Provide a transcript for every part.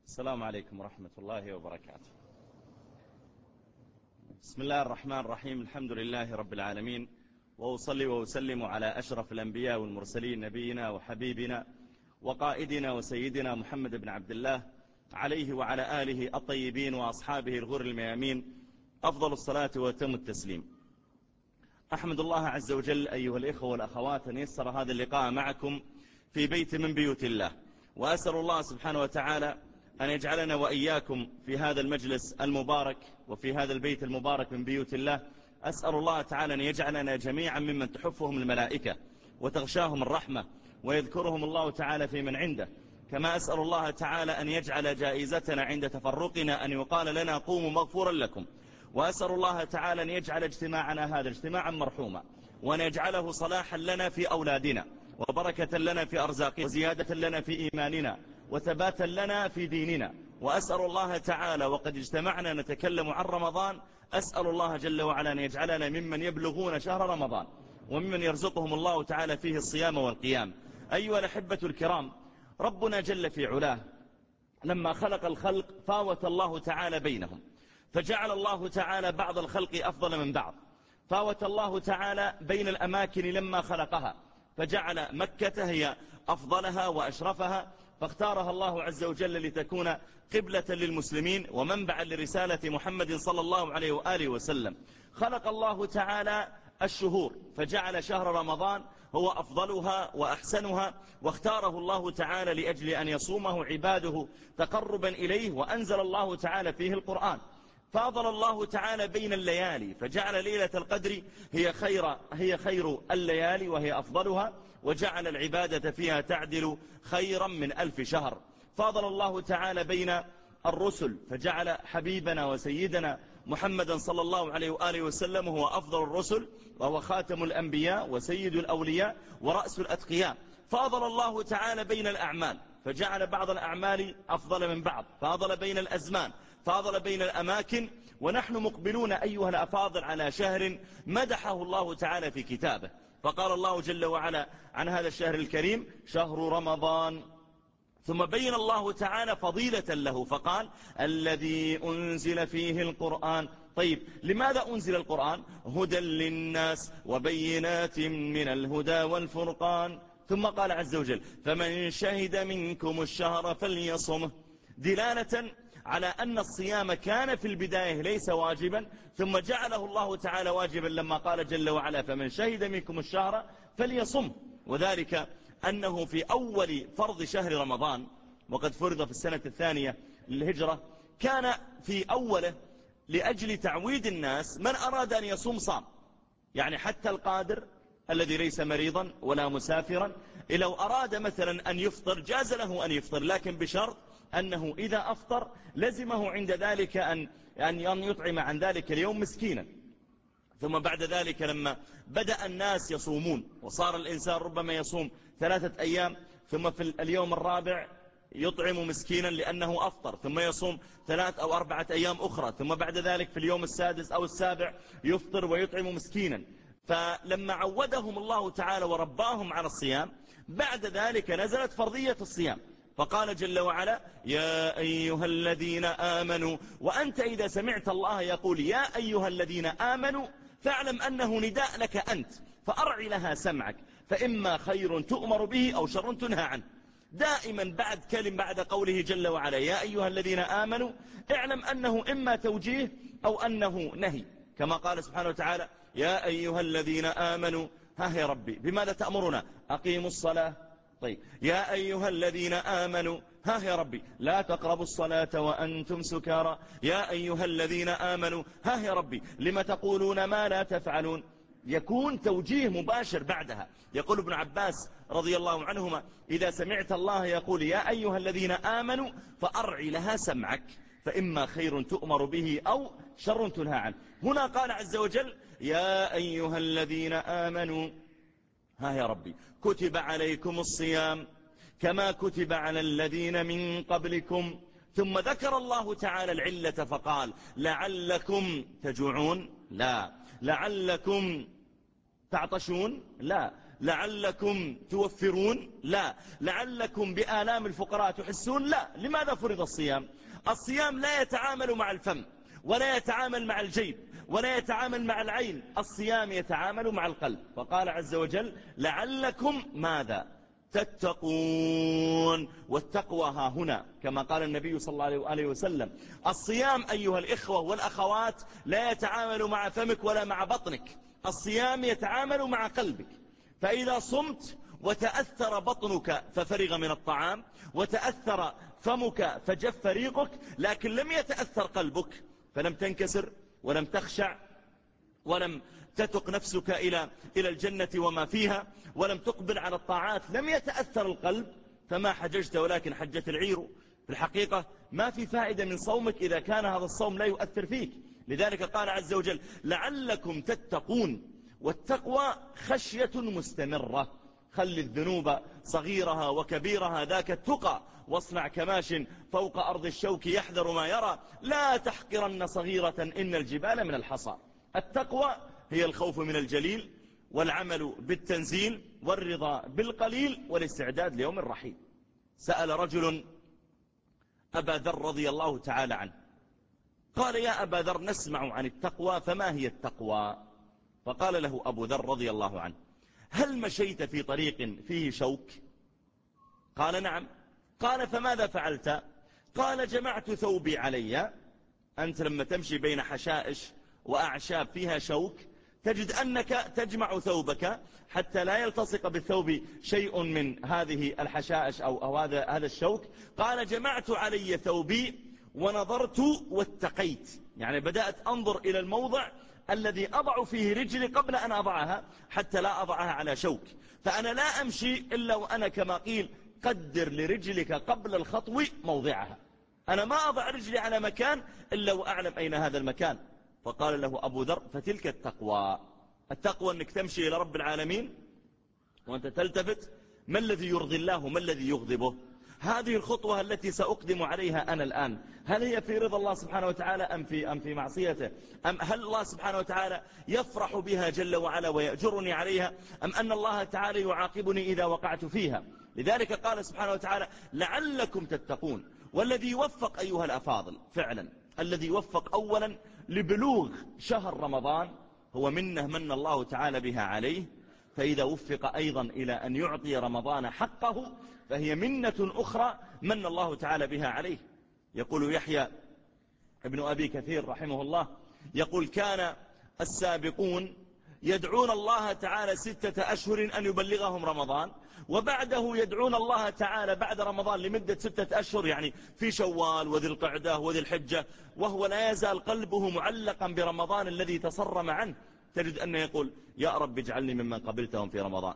السلام عليكم ورحمة الله وبركاته. بسم الله الرحمن الرحيم. الحمد لله رب العالمين، وأصلي وأسلم على أشرف الأنبياء والمرسلين، نبينا وحبيبنا وقائدنا وسيدنا محمد بن عبد الله، عليه وعلى آله الطيبين وأصحابه الغر الميامين أفضل الصلاة وأتم التسليم. أحمد الله عز وجل أيها الإخوة والأخوات أن يسر هذا اللقاء معكم في بيت من بيوت الله، وأسأل الله سبحانه وتعالى أن يجعلنا وإياكم في هذا المجلس المبارك وفي هذا البيت المبارك من بيوت الله. أسأل الله تعالى أن يجعلنا جميعا ممن تحفهم الملائكة وتغشاهم الرحمة ويذكرهم الله تعالى في من عنده. كما أسأل الله تعالى أن يجعل جائزتنا عند تفرقنا أن يقال لنا قوموا مغفورا لكم. وأسأل الله تعالى أن يجعل اجتماعنا هذا اجتماعا مرحوما، وأن يجعله صلاحا لنا في أولادنا، وبركة لنا في أرزاقنا، وزيادة لنا في إيماننا، وثباتا لنا في ديننا. وأسأل الله تعالى وقد اجتمعنا نتكلم عن رمضان، أسأل الله جل وعلا أن يجعلنا ممن يبلغون شهر رمضان وممن يرزقهم الله تعالى فيه الصيام والقيام. أيها الأحبة الكرام، ربنا جل في علاه لما خلق الخلق فاوت الله تعالى بينهم، فجعل الله تعالى بعض الخلق أفضل من بعض. فاوت الله تعالى بين الأماكن لما خلقها، فجعل مكة هي أفضلها وأشرفها، فاختارها الله عز وجل لتكون قبلة للمسلمين ومنبعا لرسالة محمد صلى الله عليه وآله وسلم. خلق الله تعالى الشهور، فجعل شهر رمضان هو أفضلها وأحسنها، واختاره الله تعالى لأجل أن يصومه عباده تقربا إليه، وأنزل الله تعالى فيه القرآن. فاضل الله تعالى بين الليالي، فجعل ليلة القدر هي خير الليالي وهي أفضلها، وجعل العبادة فيها تعدل خيرا من 1000 شهر. فاضل الله تعالى بين الرسل، فجعل حبيبنا وسيدنا محمدا صلى الله عليه وآله وسلم هو أفضل الرسل، وهو خاتم الأنبياء وسيد الأولياء ورأس الأتقياء. فاضل الله تعالى بين الأعمال، فجعل بعض الأعمال أفضل من بعض. فاضل بين الأزمان، فاضل بين الأماكن. ونحن مقبلون أيها الأفاضل على شهر مدحه الله تعالى في كتابه، فقال الله جل وعلا عن هذا الشهر الكريم: شهر رمضان. ثم بين الله تعالى فضيلة له فقال: الذي أنزل فيه القرآن. طيب، لماذا أنزل القرآن؟ هدى للناس وبينات من الهدى والفرقان. ثم قال عز وجل: فمن شهد منكم الشهر فليصمه، دلالة على أن الصيام كان في البداية ليس واجبا، ثم جعله الله تعالى واجبا لما قال جل وعلا: فمن شهد منكم الشهر فليصمه. وذلك أنه في أول فرض شهر رمضان، وقد فرض في السنة الثانية للهجرة، كان في أوله لأجل تعويد الناس، من أراد أن يصوم صام، يعني حتى القادر الذي ليس مريضا ولا مسافرا، لو أراد مثلا أن يفطر جاز له أن يفطر، لكن بشرط أنه إذا أفطر لزمه عند ذلك أن يطعم عن ذلك اليوم مسكينا. ثم بعد ذلك لما بدأ الناس يصومون، وصار الإنسان ربما يصوم 3 أيام، ثم في اليوم الرابع يطعم مسكينا لأنه أفطر، ثم يصوم 3 أو 4 أيام أخرى، ثم بعد ذلك في اليوم السادس أو السابع يفطر ويطعم مسكينا. فلما عودهم الله تعالى ورباهم على الصيام، بعد ذلك نزلت فرضية الصيام، فقال جل وعلا: يا أيها الذين آمنوا. وأنت إذا سمعت الله يقول يا أيها الذين آمنوا، فاعلم أنه نداء لك أنت، فأرع لها سمعك، فإما خير تؤمر به أو شر تنهى عنه. دائما بعد قوله جل وعلا يا أيها الذين آمنوا، اعلم أنه إما توجيه أو أنه نهي، كما قال سبحانه وتعالى: يا أيها الذين آمنوا. ها يا ربي بماذا تأمرنا؟ أقيموا الصلاة. طيب، يا أيها الذين آمنوا، ها يا ربي لا تقربوا الصلاة وأنتم سكارى. يا أيها الذين آمنوا، ها يا ربي لما تقولون ما لا تفعلون. يكون توجيه مباشر بعدها. يقول ابن عباس رضي الله عنهما: إذا سمعت الله يقول يا أيها الذين آمنوا فأرعي لها سمعك، فإما خير تؤمر به أو شر تنهى عنه. هنا قال عز وجل: يا أيها الذين آمنوا، ها يا ربي كتب عليكم الصيام كما كتب على الذين من قبلكم. ثم ذكر الله تعالى العلة فقال: لعلكم تجوعون؟ لا. لعلكم تعطشون؟ لا. لعلكم توفرون؟ لا. لعلكم بآلام الفقراء تحسون؟ لا. لماذا فرض الصيام؟ الصيام لا يتعامل مع الفم، ولا يتعامل مع الجيب، ولا يتعامل مع العين. الصيام يتعامل مع القلب. فقال عز وجل لعلكم ماذا؟ تتقون. والتقوى ها هنا كما قال النبي صلى الله عليه وسلم: الصيام أيها الإخوة والأخوات لا يتعامل مع فمك ولا مع بطنك، الصيام يتعامل مع قلبك. فإذا صمت وتأثر بطنك ففرغ من الطعام، وتأثر فمك فجف ريقك، لكن لم يتأثر قلبك، فلم تنكسر ولم تخشع ولم تتق نفسك إلى الجنة وما فيها، ولم تقبل على الطاعات، لم يتأثر القلب، فما حججت ولكن حجت العير. في الحقيقة ما في فائدة من صومك إذا كان هذا الصوم لا يؤثر فيك. لذلك قال عز وجل لعلكم تتقون. والتقوى خشية مستمرة. خل الذنوب صغيرها وكبيرها ذاك التقى، واصنع كماش فوق أرض الشوك يحذر ما يرى، لا تحقرن صغيرة إن الجبال من الحصى. التقوى هي الخوف من الجليل، والعمل بالتنزيل، والرضا بالقليل، والاستعداد ليوم الرحيل. سأل رجل أبا ذر رضي الله تعالى عنه، قال: يا أبا ذر، نسمع عن التقوى، فما هي التقوى؟ فقال له أبو ذر رضي الله عنه: هل مشيت في طريق فيه شوك؟ قال: نعم. قال: فماذا فعلت؟ قال: جمعت ثوبي علي. أنت لما تمشي بين حشائش وأعشاب فيها شوك تجد أنك تجمع ثوبك حتى لا يلتصق بالثوب شيء من هذه الحشائش أو هذا الشوك. قال: جمعت علي ثوبي ونظرت واتقيت، يعني بدأت أنظر إلى الموضع الذي أضع فيه رجلي قبل أن أضعها حتى لا أضعها على شوك. فأنا لا أمشي إلا وأنا كما قيل قدر لرجلك قبل الخطو موضعها. أنا ما أضع رجلي على مكان إلا وأعلم أين هذا المكان. فقال له أبو ذر: فتلك التقوى. التقوى أنك تمشي إلى رب العالمين وأنت تلتفت ما الذي يرضي الله وما الذي يغضبه. هذه الخطوة التي سأقدم عليها أنا الآن، هل هي في رضا الله سبحانه وتعالى أم في معصيته؟ أم هل الله سبحانه وتعالى يفرح بها جل وعلا ويأجرني عليها، أم أن الله تعالى يعاقبني إذا وقعت فيها؟ لذلك قال سبحانه وتعالى: لعلكم تتقون. والذي يوفق أيها الأفاضل فعلا، الذي يوفق أولا لبلوغ شهر رمضان هو منه من الله تعالى بها عليه، فإذا وفق أيضا إلى أن يعطي رمضان حقه فهي منة أخرى من الله تعالى بها عليه. يقول يحيى ابن أبي كثير رحمه الله، يقول: كان السابقون يدعون الله تعالى 6 أشهر أن يبلغهم رمضان، وبعده يدعون الله تعالى بعد رمضان لمدة 6 أشهر، يعني في شوال وذي القعدة وذي الحجة، وهو لا يزال قلبه معلقا برمضان الذي تصرم عنه. تجد أنه يقول: يا رب اجعلني ممن قبلتهم في رمضان،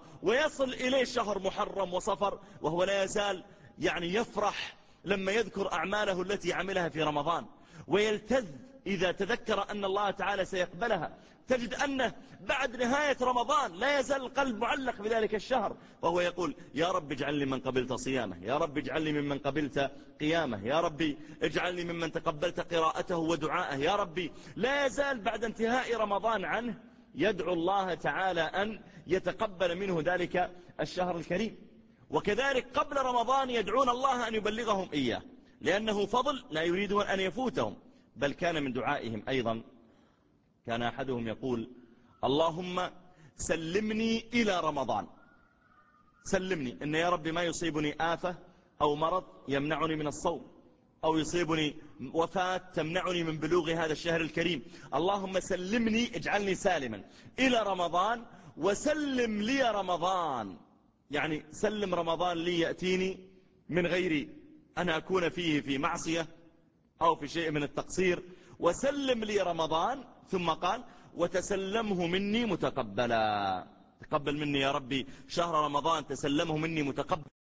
ويصل إليه شهر محرم وصفر وهو لا يزال يعني يفرح لما يذكر أعماله التي عملها في رمضان، ويلتذ إذا تذكر أن الله تعالى سيقبلها. تجد أنه بعد نهاية رمضان لا يزال القلب معلق بذلك الشهر، وهو يقول: يا رب اجعلني من قبلت صيامه، يا رب اجعلني ممن قبلت قيامه، يا ربي اجعلني ممن تقبلت قراءته ودعاءه، يا ربي. لا يزال بعد انتهاء رمضان عنه يدعو الله تعالى أن يتقبل منه ذلك الشهر الكريم. وكذلك قبل رمضان يدعون الله أن يبلغهم إياه، لأنه فضل لا يريدون أن يفوتهم. بل كان من دعائهم أيضا، كان أحدهم يقول: اللهم سلمني إلى رمضان، سلمني إن يا رب ما يصيبني آفة أو مرض يمنعني من الصوم، أو يصيبني وفاة تمنعني من بلوغ هذا الشهر الكريم. اللهم سلمني، اجعلني سالما إلى رمضان، وسلم لي رمضان، يعني سلم رمضان لي يأتيني من غير أن أكون فيه في معصية أو في شيء من التقصير، وسلم لي رمضان. ثم قال: وتسلمه مني متقبلا، تقبل مني يا ربي شهر رمضان، تسلمه مني متقبلا.